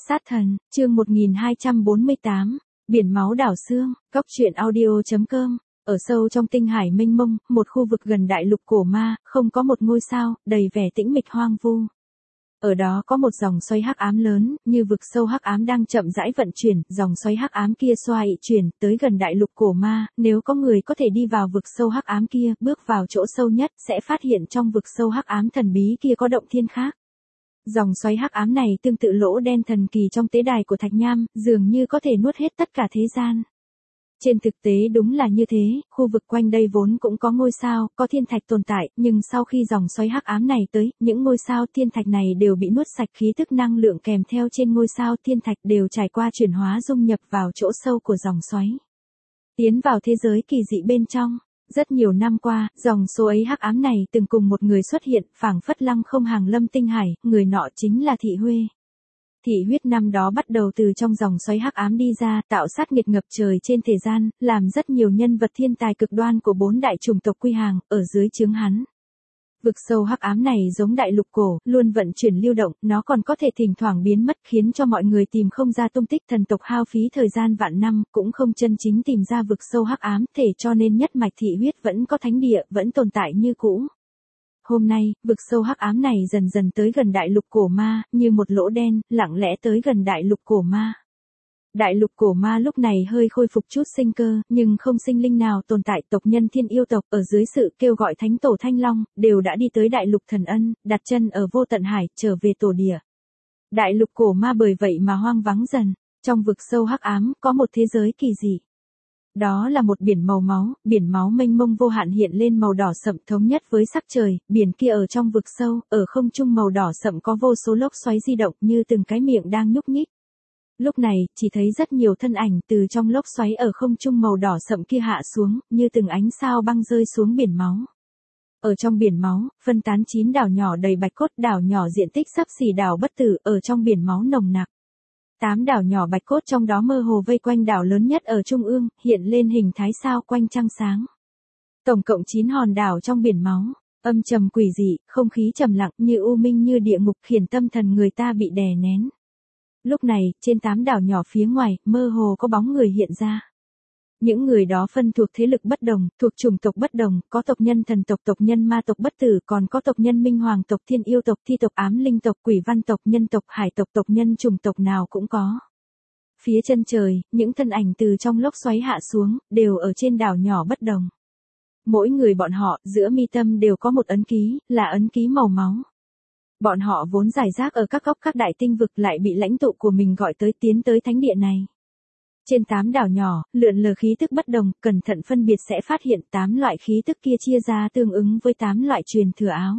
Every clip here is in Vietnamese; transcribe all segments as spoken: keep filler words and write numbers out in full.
Sát thần, chương một nghìn hai trăm bốn mươi tám, biển máu đảo xương, góc truyện audio chấm com. Ở sâu trong tinh hải mênh mông, một khu vực gần đại lục cổ ma, không có một ngôi sao, đầy vẻ tĩnh mịch hoang vu. Ở đó có một dòng xoáy hắc ám lớn, như vực sâu hắc ám đang chậm rãi vận chuyển, dòng xoáy hắc ám kia xoay chuyển tới gần đại lục cổ ma, nếu có người có thể đi vào vực sâu hắc ám kia, bước vào chỗ sâu nhất, sẽ phát hiện trong vực sâu hắc ám thần bí kia có động thiên khác. Dòng xoáy hắc ám này tương tự lỗ đen thần kỳ trong tế đài của Thạch Nham, dường như có thể nuốt hết tất cả thế gian. Trên thực tế đúng là như thế, khu vực quanh đây vốn cũng có ngôi sao, có thiên thạch tồn tại, nhưng sau khi dòng xoáy hắc ám này tới, những ngôi sao thiên thạch này đều bị nuốt sạch, khí tức năng lượng kèm theo trên ngôi sao thiên thạch đều trải qua chuyển hóa dung nhập vào chỗ sâu của dòng xoáy. Tiến vào thế giới kỳ dị bên trong. Rất nhiều năm qua, dòng số ấy hắc ám này từng cùng một người xuất hiện, phảng phất lăng không hàng lâm tinh hải, người nọ chính là Thị Huê. Thị huyết năm đó bắt đầu từ trong dòng xoáy hắc ám đi ra, tạo sát nghiệt ngập trời trên thế gian, làm rất nhiều nhân vật thiên tài cực đoan của bốn đại chủng tộc quy hàng, ở dưới trướng hắn. Vực sâu hắc ám này giống đại lục cổ, luôn vận chuyển lưu động, nó còn có thể thỉnh thoảng biến mất khiến cho mọi người tìm không ra tung tích, thần tộc hao phí thời gian vạn năm, cũng không chân chính tìm ra vực sâu hắc ám, thể cho nên nhất mạch thị huyết vẫn có thánh địa, vẫn tồn tại như cũ. Hôm nay, vực sâu hắc ám này dần dần tới gần đại lục cổ ma, như một lỗ đen, lặng lẽ tới gần đại lục cổ ma. Đại lục cổ ma lúc này hơi khôi phục chút sinh cơ, nhưng không sinh linh nào tồn tại, tộc nhân thiên yêu tộc, ở dưới sự kêu gọi thánh tổ Thanh Long, đều đã đi tới đại lục thần ân, đặt chân ở vô tận hải, trở về tổ địa. Đại lục cổ ma bởi vậy mà hoang vắng dần, trong vực sâu hắc ám, có một thế giới kỳ dị. Đó là một biển màu máu, biển máu mênh mông vô hạn hiện lên màu đỏ sậm thống nhất với sắc trời, biển kia ở trong vực sâu, ở không trung màu đỏ sậm có vô số lốc xoáy di động như từng cái miệng đang nhúc nhích. Lúc này, chỉ thấy rất nhiều thân ảnh từ trong lốc xoáy ở không trung màu đỏ sậm kia hạ xuống, như từng ánh sao băng rơi xuống biển máu. Ở trong biển máu, phân tán chín đảo nhỏ đầy bạch cốt, đảo nhỏ diện tích xấp xỉ đảo bất tử, ở trong biển máu nồng nặc. Tám đảo nhỏ bạch cốt trong đó mơ hồ vây quanh đảo lớn nhất ở trung ương, hiện lên hình thái sao quanh trăng sáng. Tổng cộng chín hòn đảo trong biển máu, âm trầm quỷ dị, không khí trầm lặng như u minh như địa ngục, khiến tâm thần người ta bị đè nén. Lúc này, trên tám đảo nhỏ phía ngoài, mơ hồ có bóng người hiện ra. Những người đó phân thuộc thế lực bất đồng, thuộc chủng tộc bất đồng, có tộc nhân thần tộc, tộc nhân ma tộc bất tử, còn có tộc nhân minh hoàng tộc, thiên yêu tộc, thi tộc, ám linh tộc, quỷ văn tộc, nhân tộc, hải tộc, tộc nhân chủng tộc nào cũng có. Phía chân trời, những thân ảnh từ trong lốc xoáy hạ xuống, đều ở trên đảo nhỏ bất đồng. Mỗi người bọn họ, giữa mi tâm đều có một ấn ký, là ấn ký màu máu. Bọn họ vốn rải rác ở các góc các đại tinh vực, lại bị lãnh tụ của mình gọi tới tiến tới thánh địa này. Trên tám đảo nhỏ, lượn lờ khí tức bất đồng, cẩn thận phân biệt sẽ phát hiện tám loại khí tức kia chia ra tương ứng với tám loại truyền thừa áo.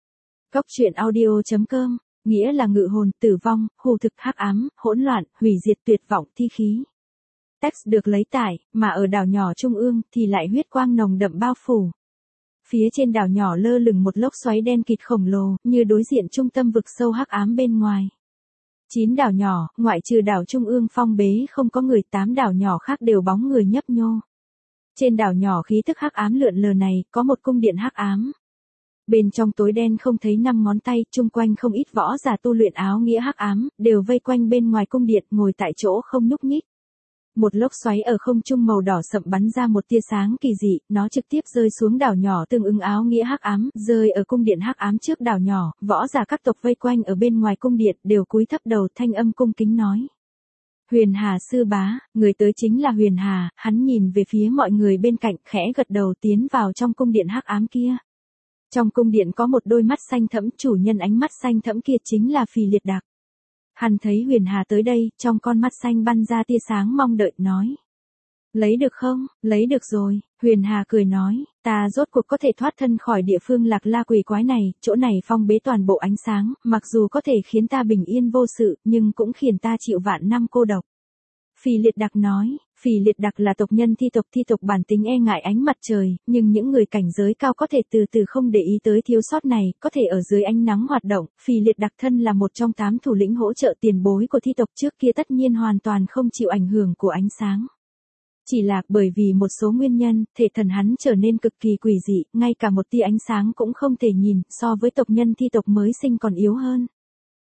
Góc truyện audio chấm com, nghĩa là ngự hồn, tử vong, hù thực, hắc ám, hỗn loạn, hủy diệt, tuyệt vọng, thi khí. Text được lấy tải, mà ở đảo nhỏ trung ương thì lại huyết quang nồng đậm bao phủ. Phía trên đảo nhỏ lơ lửng một lốc xoáy đen kịt khổng lồ, như đối diện trung tâm vực sâu hắc ám bên ngoài. Chín đảo nhỏ, ngoại trừ đảo trung ương phong bế không có người, tám đảo nhỏ khác đều bóng người nhấp nhô. Trên đảo nhỏ khí tức hắc ám lượn lờ này, có một cung điện hắc ám. Bên trong tối đen không thấy năm ngón tay, chung quanh không ít võ giả tu luyện áo nghĩa hắc ám, đều vây quanh bên ngoài cung điện, ngồi tại chỗ không nhúc nhích. Một lốc xoáy ở không trung màu đỏ sậm bắn ra một tia sáng kỳ dị, nó trực tiếp rơi xuống đảo nhỏ tương ứng áo nghĩa hắc ám, rơi ở cung điện hắc ám trước đảo nhỏ, võ giả các tộc vây quanh ở bên ngoài cung điện đều cúi thấp đầu, thanh âm cung kính nói. Huyền Hà sư bá, người tới chính là Huyền Hà, hắn nhìn về phía mọi người bên cạnh, khẽ gật đầu tiến vào trong cung điện hắc ám kia. Trong cung điện có một đôi mắt xanh thẫm, chủ nhân ánh mắt xanh thẫm kia chính là Phì Liệt Đạc. Hắn thấy Huyền Hà tới đây, trong con mắt xanh bắn ra tia sáng mong đợi, nói. Lấy được không? Lấy được rồi, Huyền Hà cười nói, ta rốt cuộc có thể thoát thân khỏi địa phương lạc la quỷ quái này, chỗ này phong bế toàn bộ ánh sáng, mặc dù có thể khiến ta bình yên vô sự, nhưng cũng khiến ta chịu vạn năm cô độc. Phì Liệt Đạc nói, Phì Liệt Đạc là tộc nhân thi tộc, thi tộc bản tính e ngại ánh mặt trời, nhưng những người cảnh giới cao có thể từ từ không để ý tới thiếu sót này, có thể ở dưới ánh nắng hoạt động. Phì Liệt Đạc thân là một trong tám thủ lĩnh hỗ trợ tiền bối của thi tộc trước kia, tất nhiên hoàn toàn không chịu ảnh hưởng của ánh sáng. Chỉ là bởi vì một số nguyên nhân, thể thần hắn trở nên cực kỳ quỷ dị, ngay cả một tia ánh sáng cũng không thể nhìn, so với tộc nhân thi tộc mới sinh còn yếu hơn.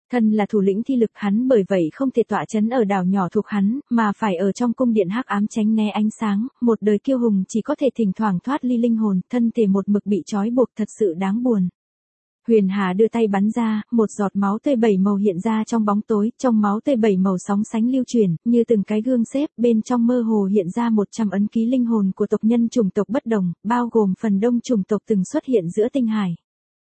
Thân là thủ lĩnh thi lực hắn bởi vậy không thể tọa chấn ở đảo nhỏ thuộc hắn, mà phải ở trong cung điện hắc ám tránh né ánh sáng, một đời kiêu hùng chỉ có thể thỉnh thoảng thoát ly linh hồn, thân thể một mực bị trói buộc thật sự đáng buồn. Huyền Hà đưa tay bắn ra, một giọt máu tươi bảy màu hiện ra trong bóng tối, trong máu tươi bảy màu sóng sánh lưu chuyển, như từng cái gương xếp, bên trong mơ hồ hiện ra một trăm ấn ký linh hồn của tộc nhân chủng tộc bất đồng, bao gồm phần đông chủng tộc từng xuất hiện giữa tinh hải.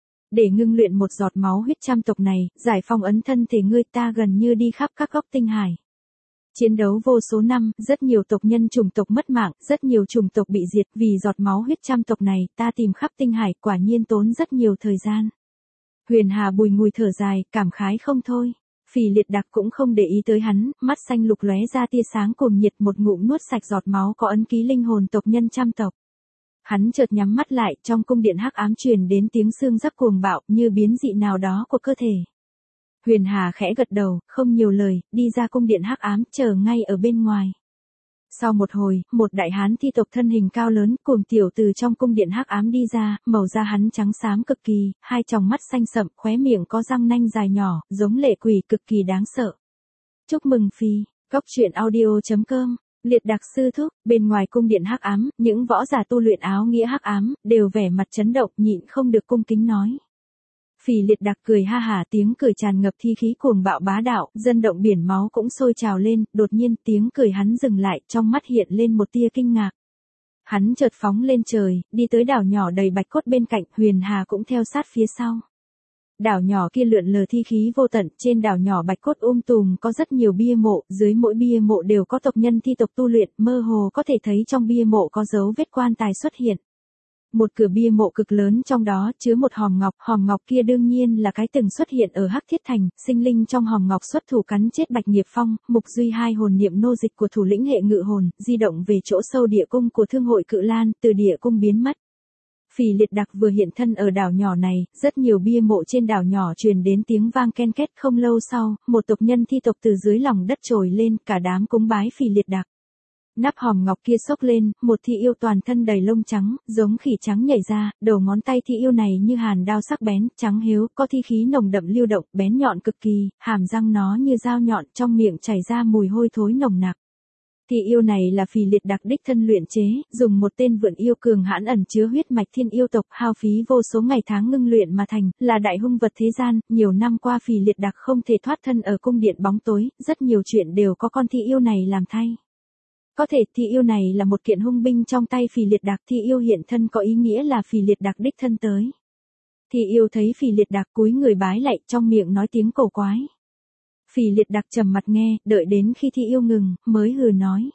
Để ngưng luyện một giọt máu huyết trăm tộc này, giải phong ấn thân thể ngươi ta gần như đi khắp các góc tinh hải. Chiến đấu vô số năm, rất nhiều tộc nhân chủng tộc mất mạng, rất nhiều chủng tộc bị diệt, vì giọt máu huyết trăm tộc này, ta tìm khắp tinh hải, quả nhiên tốn rất nhiều thời gian. Huyền Hà bùi ngùi thở dài, cảm khái không thôi. Phỉ Liệt Đặc cũng không để ý tới hắn, mắt xanh lục lóe ra tia sáng cuồng nhiệt, một ngụm nuốt sạch giọt máu có ấn ký linh hồn tộc nhân trăm tộc. Hắn chợt nhắm mắt lại, trong cung điện hắc ám truyền đến tiếng xương rắc cuồng bạo, như biến dị nào đó của cơ thể. Huyền Hà khẽ gật đầu, không nhiều lời, đi ra cung điện hắc ám, chờ ngay ở bên ngoài. Sau một hồi, một đại hán thi tộc thân hình cao lớn, cuồng tiểu từ trong cung điện hắc ám đi ra, màu da hắn trắng xám cực kỳ, hai tròng mắt xanh sậm, khóe miệng có răng nanh dài nhỏ, giống lệ quỷ cực kỳ đáng sợ. Chúc mừng Phi, Góc Truyện Audio chấm com. Liệt Đặc sư thúc, bên ngoài cung điện hắc ám, những võ giả tu luyện áo nghĩa hắc ám, đều vẻ mặt chấn động, nhịn không được cung kính nói. Phỉ Liệt Đặc cười ha hả, tiếng cười tràn ngập thi khí cuồng bạo bá đạo, dân động biển máu cũng sôi trào lên, đột nhiên tiếng cười hắn dừng lại, trong mắt hiện lên một tia kinh ngạc. Hắn chợt phóng lên trời, đi tới đảo nhỏ đầy bạch cốt bên cạnh, Huyền Hà cũng theo sát phía sau. Đảo nhỏ kia lượn lờ thi khí vô tận, trên đảo nhỏ bạch cốt um tùm có rất nhiều bia mộ, dưới mỗi bia mộ đều có tộc nhân thi tộc tu luyện, mơ hồ có thể thấy trong bia mộ có dấu vết quan tài xuất hiện. Một cửa bia mộ cực lớn trong đó chứa một hòm ngọc, hòm ngọc kia đương nhiên là cái từng xuất hiện ở Hắc Thiết Thành, sinh linh trong hòm ngọc xuất thủ cắn chết Bạch Nghiệp Phong, Mục Duy hai hồn niệm nô dịch của thủ lĩnh hệ ngự hồn, di động về chỗ sâu địa cung của Thương hội Cự Lan, từ địa cung biến mất. Phỉ Liệt Đặc vừa hiện thân ở đảo nhỏ này, rất nhiều bia mộ trên đảo nhỏ truyền đến tiếng vang ken két, không lâu sau, một tộc nhân thi tộc từ dưới lòng đất trồi lên, cả đám cúng bái Phỉ Liệt Đặc. Nắp hòm ngọc kia xốc lên, một thi yêu toàn thân đầy lông trắng, giống khỉ trắng nhảy ra, đầu ngón tay thi yêu này như hàn đao sắc bén, trắng hiếu, có thi khí nồng đậm lưu động, bén nhọn cực kỳ, hàm răng nó như dao nhọn, trong miệng chảy ra mùi hôi thối nồng nặc. Thi yêu này là Phỉ Liệt Đặc đích thân luyện chế, dùng một tên vượn yêu cường hãn ẩn chứa huyết mạch thiên yêu tộc, hao phí vô số ngày tháng ngưng luyện mà thành, là đại hung vật thế gian, nhiều năm qua Phỉ Liệt Đặc không thể thoát thân ở cung điện bóng tối, rất nhiều chuyện đều có con thi yêu này làm thay. Có thể thi yêu này là một kiện hung binh trong tay Phỉ Liệt Đặc, thi yêu hiện thân có ý nghĩa là Phỉ Liệt Đặc đích thân tới. Thi yêu thấy Phỉ Liệt Đặc cúi người bái lạy, trong miệng nói tiếng cổ quái. Phỉ Liệt Đặc trầm mặt nghe, đợi đến khi thi yêu ngừng, mới hừ nói.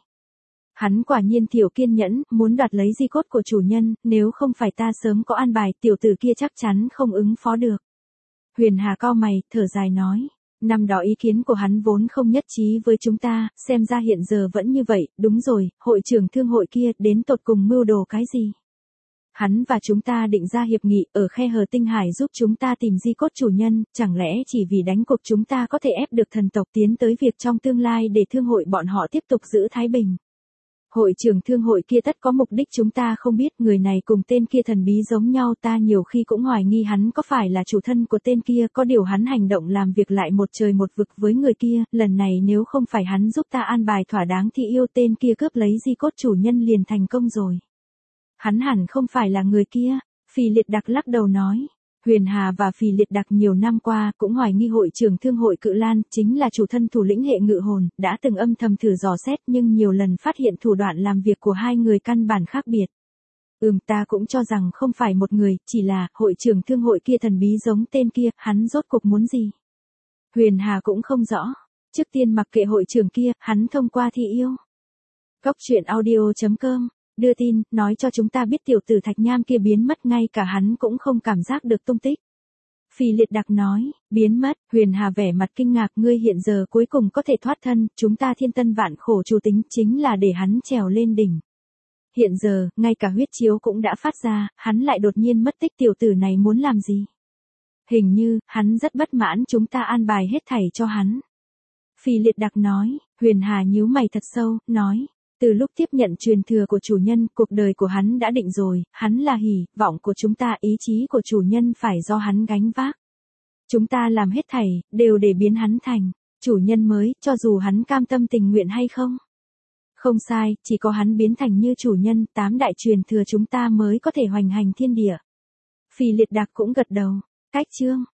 Hắn quả nhiên thiểu kiên nhẫn, muốn đoạt lấy di cốt của chủ nhân, nếu không phải ta sớm có an bài, tiểu tử kia chắc chắn không ứng phó được. Huyền Hà cau mày, thở dài nói. Năm đó ý kiến của hắn vốn không nhất trí với chúng ta, xem ra hiện giờ vẫn như vậy, đúng rồi, hội trưởng thương hội kia đến tột cùng mưu đồ cái gì? Hắn và chúng ta định ra hiệp nghị ở khe hở tinh hải giúp chúng ta tìm di cốt chủ nhân, chẳng lẽ chỉ vì đánh cuộc chúng ta có thể ép được thần tộc tiến tới việc trong tương lai để thương hội bọn họ tiếp tục giữ thái bình. Hội trưởng thương hội kia tất có mục đích chúng ta không biết, người này cùng tên kia thần bí giống nhau, ta nhiều khi cũng hoài nghi hắn có phải là chủ thân của tên kia, có điều hắn hành động làm việc lại một trời một vực với người kia, lần này nếu không phải hắn giúp ta an bài thỏa đáng thì yêu tên kia cướp lấy di cốt chủ nhân liền thành công rồi. Hắn hẳn không phải là người kia, Phỉ Liệt Đặc lắc đầu nói. Huyền Hà và Phỉ Liệt Đặc nhiều năm qua cũng hoài nghi hội trưởng thương hội Cự Lan chính là chủ thân thủ lĩnh hệ ngự hồn, đã từng âm thầm thử dò xét nhưng nhiều lần phát hiện thủ đoạn làm việc của hai người căn bản khác biệt. Ừm, ta cũng cho rằng không phải một người, chỉ là hội trưởng thương hội kia thần bí giống tên kia, hắn rốt cuộc muốn gì? Huyền Hà cũng không rõ. Trước tiên mặc kệ hội trưởng kia, hắn thông qua thi yêu. Góc Truyện Audio chấm com đưa tin, nói cho chúng ta biết tiểu tử Thạch Nham kia biến mất, ngay cả hắn cũng không cảm giác được tung tích. Phỉ Liệt Đặc nói, biến mất, Huyền Hà vẻ mặt kinh ngạc, ngươi hiện giờ cuối cùng có thể thoát thân, chúng ta thiên tân vạn khổ chủ tính chính là để hắn trèo lên đỉnh. Hiện giờ, ngay cả huyết chiếu cũng đã phát ra, hắn lại đột nhiên mất tích, tiểu tử này muốn làm gì? Hình như, hắn rất bất mãn chúng ta an bài hết thảy cho hắn. Phỉ Liệt Đặc nói, Huyền Hà nhíu mày thật sâu, nói. Từ lúc tiếp nhận truyền thừa của chủ nhân, cuộc đời của hắn đã định rồi, hắn là hỉ, vọng của chúng ta, ý chí của chủ nhân phải do hắn gánh vác. Chúng ta làm hết thảy, đều để biến hắn thành chủ nhân mới, cho dù hắn cam tâm tình nguyện hay không. Không sai, chỉ có hắn biến thành như chủ nhân, tám đại truyền thừa chúng ta mới có thể hoành hành thiên địa. Phì Liệt Đạc cũng gật đầu. Cách chương